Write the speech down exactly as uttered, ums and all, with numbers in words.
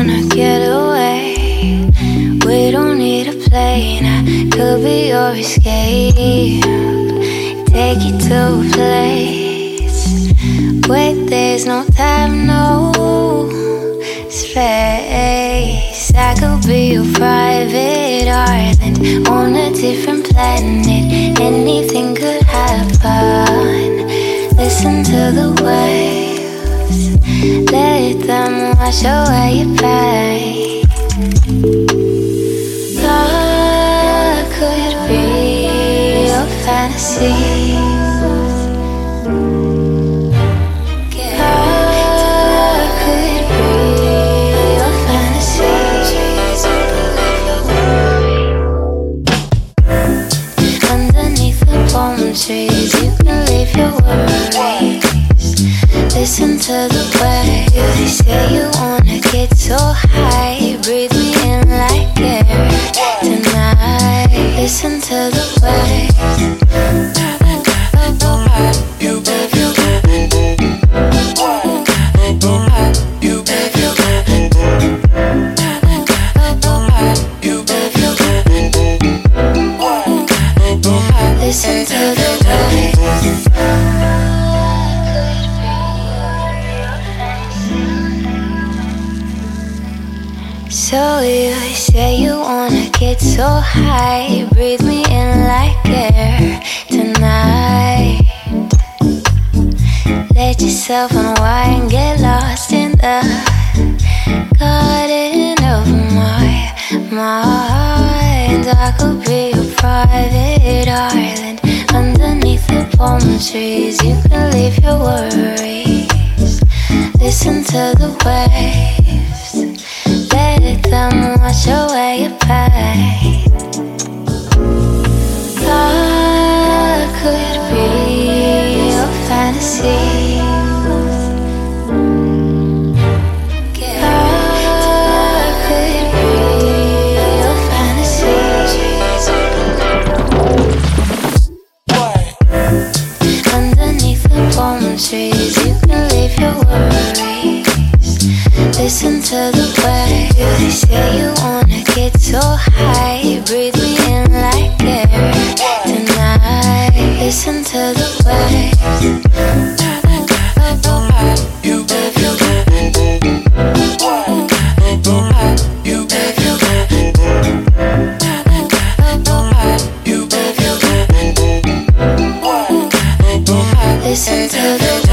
wanna get away. We don't need a plane, I could be your escape. Take you to a place where there's no time, no space. I could be your private island on a different planet. Anything could happen. Listen to the waves, let them wash away your pain. Love could be your fantasy. Love could be your fantasy. Underneath the palm trees, you can leave your worries. Listen to the way they say you wanna get so high. Breathe me in like air tonight. Listen to the way you baby, you listen to the way. So you say you wanna get so high. Breathe me in like air tonight. Let yourself unwind, get lost in the garden of my mind. I could be your private island underneath the palm trees. You can leave your worries. Listen to the waves, let them wash away your pain. Love could be your fantasy. Love could be your fantasy. Underneath the palm trees, you can leave your worries. Listen to the way they say you wanna get so high. Breathe me in like air tonight. Listen to the way you baby, you you baby, you baby, listen to the